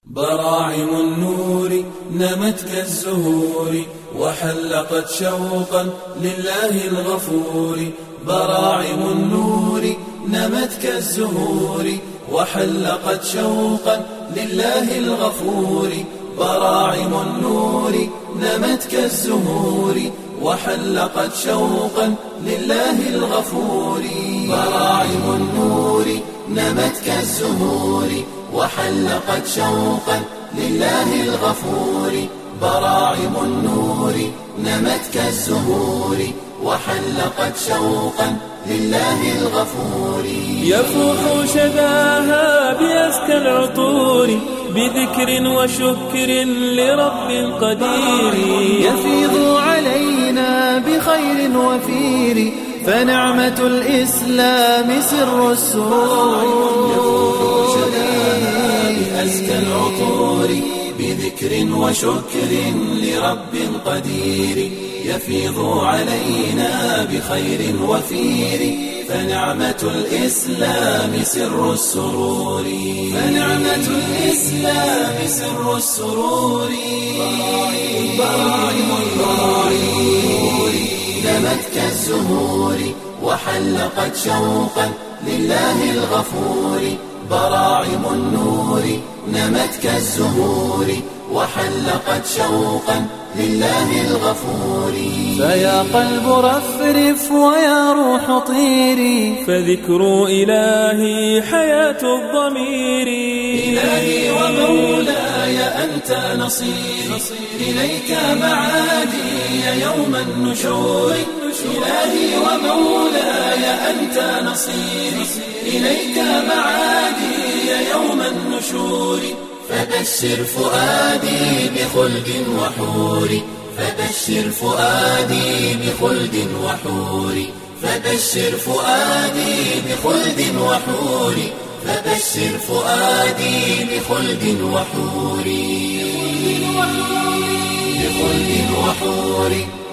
براعم النور نمت كالزهور وحلقت شوقا لله الغفور. براعم النور نمت كالزهور وحلقت شوقا لله الغفور. براعم النور نمت كالزهور وحلقت شوقا لله الغفور. براعم النور نمت كالزهور وحلقت شوقا لله الغفور. براعم النور نمت كالزهور وحلقت شوقا لله الغفور. يفوح شذاها بأزكى العطور بذكر وشكر لرب قدير. يفيض علينا بخير وفير فنعمة الإسلام سر السرور. يفوح شذاها بأزكى العطور بذكر وشكر لرب قدير. يفيض علينا بخير وفير فنعمة الإسلام سر السرور. فنعمة الإسلام سر السرور. براعم النور نمت كالزهور وحلقت شوقا لله الغفور. براعم النور نمت كالزهور وحلقت شوقا لله الغفور. فيا قلب رفرف ويا روح طيري فذكر إلهي حياة الضمير. إلهي ومولاي أنت نصيري إليك معادي يوم النشور. إلهي ومولاي أنت نصيري إليك معادي يوم النشور. فبشر فؤادي بخلد وحور. فبشر فؤادي بخلد وحور. فبشر فؤادي بخلد وحور. فبشر فؤادي بخلد وحور. بخلد وحور